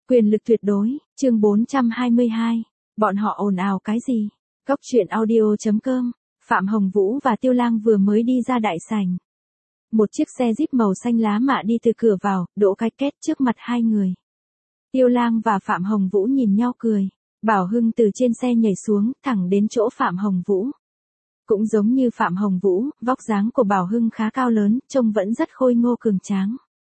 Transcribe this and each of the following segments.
Quyền lực tuyệt đối, chương 422. Bọn họ ồn ào cái gì? Cốc truyện audio.com. Phạm Hồng Vũ và Tiêu Lang vừa mới đi ra đại sảnh. Một chiếc xe Jeep màu xanh lá mạ đi từ cửa vào, đỗ cái két trước mặt hai người. Tiêu Lang và Phạm Hồng Vũ nhìn nhau cười. Bảo Hưng từ trên xe nhảy xuống, thẳng đến chỗ Phạm Hồng Vũ. Cũng giống như Phạm Hồng Vũ, vóc dáng của Bảo Hưng khá cao lớn, trông vẫn rất khôi ngô cường tráng.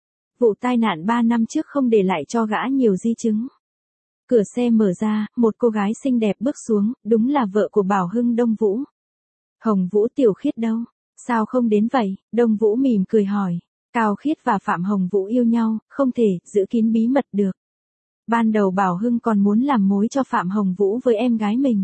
Vụ tai nạn 3 năm trước không để lại cho gã nhiều di chứng. Cửa xe mở ra, một cô gái xinh đẹp bước xuống, đúng là vợ của Bảo Hưng Đông Vũ. Hồng Vũ Tiểu Khiết đâu? Sao không đến vậy? Đông Vũ mỉm cười hỏi. Cao Khiết và Phạm Hồng Vũ yêu nhau, không thể giữ kín bí mật được. Ban đầu Bảo Hưng còn muốn làm mối cho Phạm Hồng Vũ với em gái mình.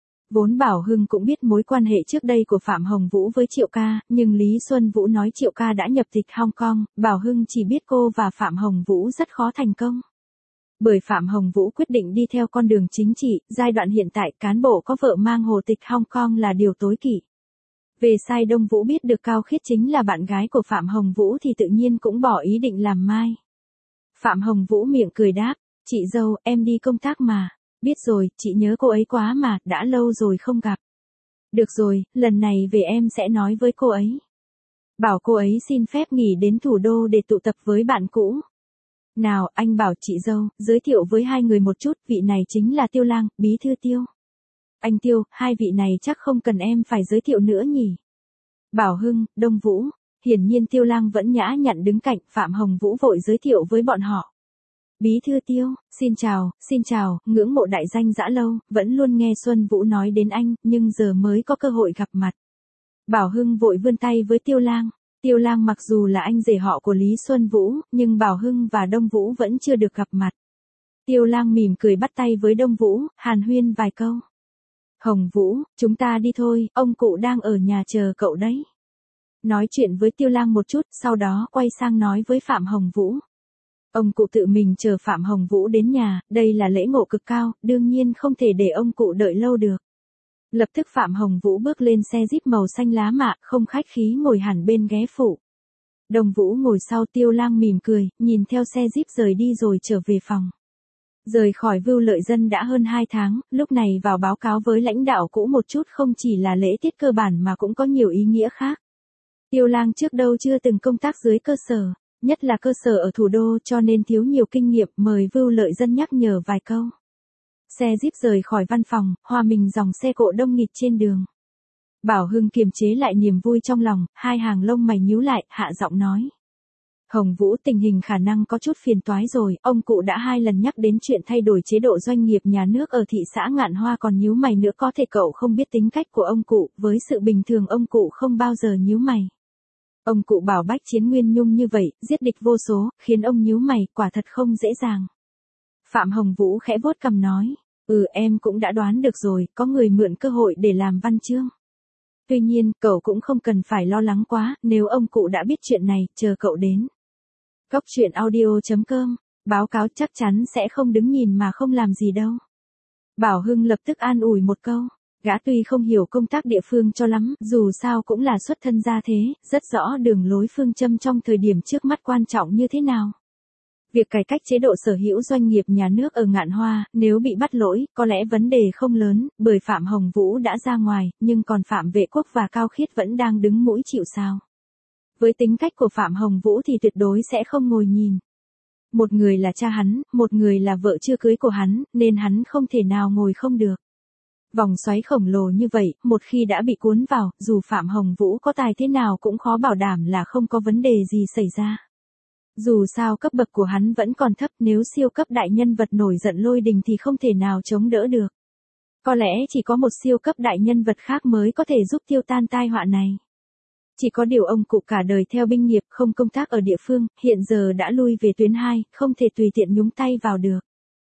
Vốn Bảo Hưng cũng biết mối quan hệ trước đây của Phạm Hồng Vũ với Triệu Ca, nhưng Lý Xuân Vũ nói Triệu Ca đã nhập tịch Hong Kong, Bảo Hưng chỉ biết cô và Phạm Hồng Vũ rất khó thành công. Bởi Phạm Hồng Vũ quyết định đi theo con đường chính trị, giai đoạn hiện tại cán bộ có vợ mang hồ tịch Hong Kong là điều tối kỵ. Về sai Đông Vũ biết được Cao Khiết chính là bạn gái của Phạm Hồng Vũ thì tự nhiên cũng bỏ ý định làm mai. Phạm Hồng Vũ miệng cười đáp, chị dâu, em đi công tác mà. Biết rồi, chị nhớ cô ấy quá mà, đã lâu rồi không gặp. Được rồi, lần này về em sẽ nói với cô ấy. Bảo cô ấy xin phép nghỉ đến thủ đô để tụ tập với bạn cũ. Nào, anh bảo chị dâu, giới thiệu với hai người một chút, vị này chính là Tiêu Lang, bí thư Tiêu. Anh Tiêu, hai vị này chắc không cần em phải giới thiệu nữa nhỉ. Bảo Hưng, Đông Vũ, hiển nhiên Tiêu Lang vẫn nhã nhặn đứng cạnh, Phạm Hồng Vũ vội giới thiệu với bọn họ. Bí thư Tiêu, xin chào, ngưỡng mộ đại danh dã lâu, vẫn luôn nghe Xuân Vũ nói đến anh, nhưng giờ mới có cơ hội gặp mặt. Bảo Hưng vội vươn tay với Tiêu Lang. Tiêu Lang mặc dù là anh rể họ của Lý Xuân Vũ, nhưng Bảo Hưng và Đông Vũ vẫn chưa được gặp mặt. Tiêu Lang mỉm cười bắt tay với Đông Vũ, hàn huyên vài câu. Hồng Vũ, chúng ta đi thôi, ông cụ đang ở nhà chờ cậu đấy. Nói chuyện với Tiêu Lang một chút, sau đó quay sang nói với Phạm Hồng Vũ. Ông cụ tự mình chờ Phạm Hồng Vũ đến nhà, đây là lễ ngộ cực cao, đương nhiên không thể để ông cụ đợi lâu được. Lập tức Phạm Hồng Vũ bước lên xe Jeep màu xanh lá mạ, không khách khí ngồi hẳn bên ghế phụ. Đông Vũ ngồi sau, Tiêu Lang mỉm cười, nhìn theo xe Jeep rời đi rồi trở về phòng. Rời khỏi Vưu Lợi Dân đã hơn 2 tháng, lúc này vào báo cáo với lãnh đạo cũ một chút không chỉ là lễ tiết cơ bản mà cũng có nhiều ý nghĩa khác. Tiêu Lang trước đâu chưa từng công tác dưới cơ sở, nhất là cơ sở ở thủ đô cho nên thiếu nhiều kinh nghiệm, mời Vưu Lợi Dân nhắc nhở vài câu. Xe Jeep rời khỏi văn phòng, hòa mình dòng xe cộ đông nghịt trên đường. Bảo Hưng kiềm chế lại niềm vui trong lòng, hai hàng lông mày nhíu lại, hạ giọng nói. Hồng Vũ, tình hình khả năng có chút phiền toái rồi, ông cụ đã 2 lần nhắc đến chuyện thay đổi chế độ doanh nghiệp nhà nước ở thị xã Ngạn Hoa còn nhíu mày nữa, có thể cậu không biết tính cách của ông cụ, với sự bình thường ông cụ không bao giờ nhíu mày. Ông cụ bảo Bách Chiến Nguyên Nhung như vậy, giết địch vô số, khiến ông nhíu mày, quả thật không dễ dàng. Phạm Hồng Vũ khẽ vuốt cằm nói, em cũng đã đoán được rồi, có người mượn cơ hội để làm văn chương. Tuy nhiên, cậu cũng không cần phải lo lắng quá, nếu ông cụ đã biết chuyện này, chờ cậu đến. Cốc truyện audio.com, báo cáo chắc chắn sẽ không đứng nhìn mà không làm gì đâu. Bảo Hưng lập tức an ủi một câu. Gã tuy không hiểu công tác địa phương cho lắm, dù sao cũng là xuất thân gia thế, rất rõ đường lối phương châm trong thời điểm trước mắt quan trọng như thế nào. Việc cải cách chế độ sở hữu doanh nghiệp nhà nước ở Ngạn Hoa, nếu bị bắt lỗi, có lẽ vấn đề không lớn, bởi Phạm Hồng Vũ đã ra ngoài, nhưng còn Phạm Vệ Quốc và Cao Khiết vẫn đang đứng mũi chịu sào. Với tính cách của Phạm Hồng Vũ thì tuyệt đối sẽ không ngồi nhìn. Một người là cha hắn, một người là vợ chưa cưới của hắn, nên hắn không thể nào ngồi không được. Vòng xoáy khổng lồ như vậy, một khi đã bị cuốn vào, dù Phạm Hồng Vũ có tài thế nào cũng khó bảo đảm là không có vấn đề gì xảy ra. Dù sao cấp bậc của hắn vẫn còn thấp, nếu siêu cấp đại nhân vật nổi giận lôi đình thì không thể nào chống đỡ được. Có lẽ chỉ có một siêu cấp đại nhân vật khác mới có thể giúp tiêu tan tai họa này. Chỉ có điều ông cụ cả đời theo binh nghiệp không công tác ở địa phương, hiện giờ đã lui về tuyến 2, không thể tùy tiện nhúng tay vào được.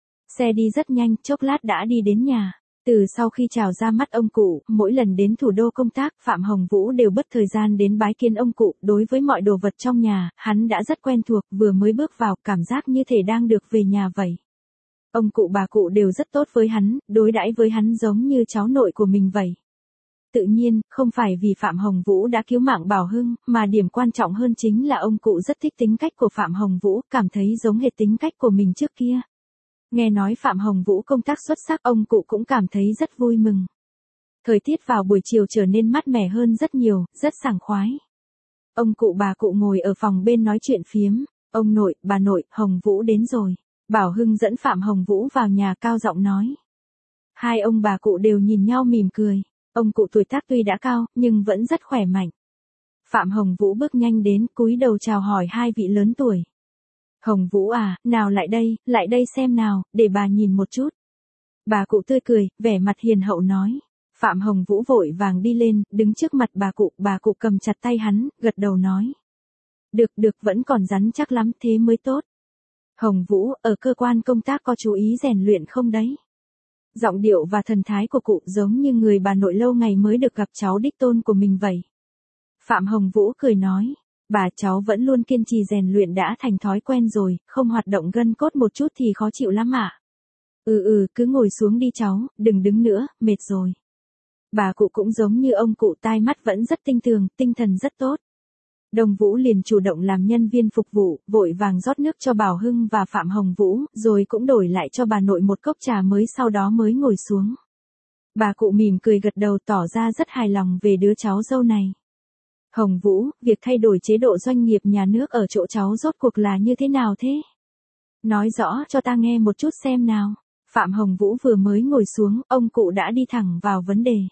Xe đi rất nhanh, chốc lát đã đi đến nhà. Từ sau khi trào ra mắt ông cụ, mỗi lần đến thủ đô công tác, Phạm Hồng Vũ đều bất thời gian đến bái kiến ông cụ, đối với mọi đồ vật trong nhà, hắn đã rất quen thuộc, vừa mới bước vào, cảm giác như thể đang được về nhà vậy. Ông cụ bà cụ đều rất tốt với hắn, đối đãi với hắn giống như cháu nội của mình vậy. Tự nhiên, không phải vì Phạm Hồng Vũ đã cứu mạng Bảo Hưng, mà điểm quan trọng hơn chính là ông cụ rất thích tính cách của Phạm Hồng Vũ, cảm thấy giống hệt tính cách của mình trước kia. Nghe nói Phạm Hồng Vũ công tác xuất sắc, ông cụ cũng cảm thấy rất vui mừng. Thời tiết vào buổi chiều trở nên mát mẻ hơn rất nhiều, rất sảng khoái. Ông cụ bà cụ ngồi ở phòng bên nói chuyện phiếm. Ông nội, bà nội, Hồng Vũ đến rồi. Bảo Hưng dẫn Phạm Hồng Vũ vào nhà cao giọng nói. Hai ông bà cụ đều nhìn nhau mỉm cười. Ông cụ tuổi tác tuy đã cao, nhưng vẫn rất khỏe mạnh. Phạm Hồng Vũ bước nhanh đến, cúi đầu chào hỏi hai vị lớn tuổi. Hồng Vũ à, nào lại đây xem nào, để bà nhìn một chút. Bà cụ tươi cười, vẻ mặt hiền hậu nói. Phạm Hồng Vũ vội vàng đi lên, đứng trước mặt bà cụ cầm chặt tay hắn, gật đầu nói. Được, vẫn còn rắn chắc lắm, thế mới tốt. Hồng Vũ, ở cơ quan công tác có chú ý rèn luyện không đấy? Giọng điệu và thần thái của cụ giống như người bà nội lâu ngày mới được gặp cháu đích tôn của mình vậy. Phạm Hồng Vũ cười nói, bà cháu vẫn luôn kiên trì rèn luyện đã thành thói quen rồi, không hoạt động gân cốt một chút thì khó chịu lắm ạ. Cứ ngồi xuống đi cháu, đừng đứng nữa, mệt rồi. Bà cụ cũng giống như ông cụ, tai mắt vẫn rất tinh tường, tinh thần rất tốt. Đồng Vũ liền chủ động làm nhân viên phục vụ, vội vàng rót nước cho Bảo Hưng và Phạm Hồng Vũ, rồi cũng đổi lại cho bà nội một cốc trà mới, sau đó mới ngồi xuống. Bà cụ mỉm cười gật đầu, tỏ ra rất hài lòng về đứa cháu dâu này. Hồng Vũ, việc thay đổi chế độ doanh nghiệp nhà nước ở chỗ cháu rốt cuộc là như thế nào thế? Nói rõ cho ta nghe một chút xem nào. Phạm Hồng Vũ vừa mới ngồi xuống, ông cụ đã đi thẳng vào vấn đề.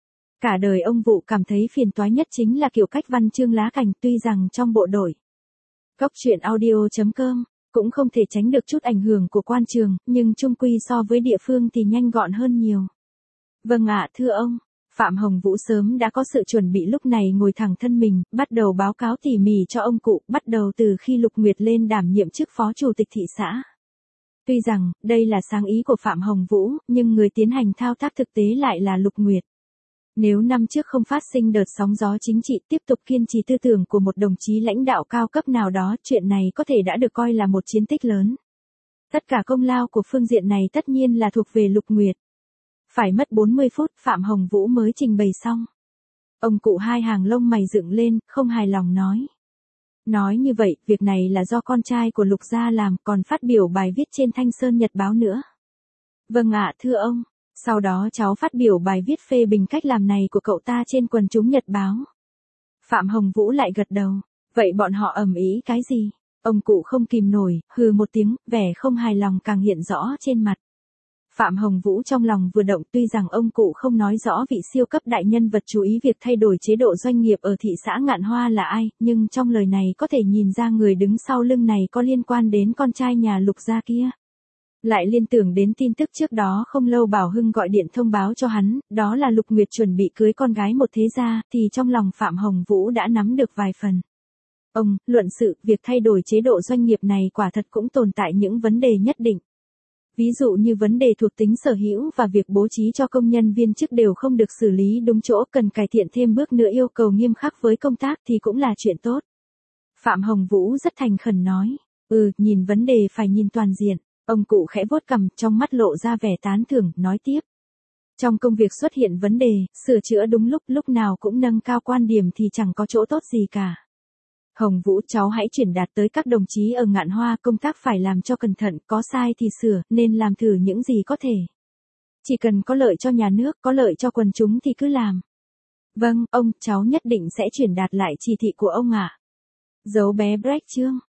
Cả đời ông Vũ cảm thấy phiền toái nhất chính là kiểu cách văn chương lá cành, tuy rằng trong bộ đội Cốc truyện audio.com cũng không thể tránh được chút ảnh hưởng của quan trường, nhưng chung quy so với địa phương thì nhanh gọn hơn nhiều. Vâng ạ, thưa ông. Phạm Hồng Vũ sớm đã có sự chuẩn bị, lúc này ngồi thẳng thân mình, bắt đầu báo cáo tỉ mỉ cho ông cụ, bắt đầu từ khi Lục Nguyệt lên đảm nhiệm chức phó chủ tịch thị xã. Tuy rằng, đây là sáng ý của Phạm Hồng Vũ, nhưng người tiến hành thao tác thực tế lại là Lục Nguyệt. Nếu năm trước không phát sinh đợt sóng gió chính trị, tiếp tục kiên trì tư tưởng của một đồng chí lãnh đạo cao cấp nào đó, chuyện này có thể đã được coi là một chiến tích lớn. Tất cả công lao của phương diện này tất nhiên là thuộc về Lục Nguyệt. Phải mất 40 phút, Phạm Hồng Vũ mới trình bày xong. Ông cụ hai hàng lông mày dựng lên, không hài lòng nói. Nói như vậy, việc này là do con trai của Lục gia làm, còn phát biểu bài viết trên Thanh Sơn Nhật báo nữa. Vâng ạ, thưa ông. Sau đó cháu phát biểu bài viết phê bình cách làm này của cậu ta trên quần chúng Nhật báo. Phạm Hồng Vũ lại gật đầu. Vậy bọn họ ầm ĩ cái gì? Ông cụ không kìm nổi, hừ một tiếng, vẻ không hài lòng càng hiện rõ trên mặt. Phạm Hồng Vũ trong lòng vừa động, tuy rằng ông cụ không nói rõ vị siêu cấp đại nhân vật chú ý việc thay đổi chế độ doanh nghiệp ở thị xã Ngạn Hoa là ai, nhưng trong lời này có thể nhìn ra người đứng sau lưng này có liên quan đến con trai nhà Lục gia kia. Lại liên tưởng đến tin tức trước đó không lâu Bảo Hưng gọi điện thông báo cho hắn, đó là Lục Nguyệt chuẩn bị cưới con gái một thế gia, thì trong lòng Phạm Hồng Vũ đã nắm được vài phần. Ông, luận sự, việc thay đổi chế độ doanh nghiệp này quả thật cũng tồn tại những vấn đề nhất định. Ví dụ như vấn đề thuộc tính sở hữu và việc bố trí cho công nhân viên chức đều không được xử lý đúng chỗ, cần cải thiện thêm bước nữa, yêu cầu nghiêm khắc với công tác thì cũng là chuyện tốt. Phạm Hồng Vũ rất thành khẩn nói, nhìn vấn đề phải nhìn toàn diện. Ông cụ khẽ vuốt cằm, trong mắt lộ ra vẻ tán thưởng, nói tiếp. Trong công việc xuất hiện vấn đề, sửa chữa đúng lúc nào cũng nâng cao quan điểm thì chẳng có chỗ tốt gì cả. Hồng Vũ, cháu hãy truyền đạt tới các đồng chí ở Ngạn Hoa, công tác phải làm cho cẩn thận, có sai thì sửa, nên làm thử những gì có thể. Chỉ cần có lợi cho nhà nước, có lợi cho quần chúng thì cứ làm. Vâng, ông, cháu nhất định sẽ truyền đạt lại chỉ thị của ông ạ. Dấu bé break chương.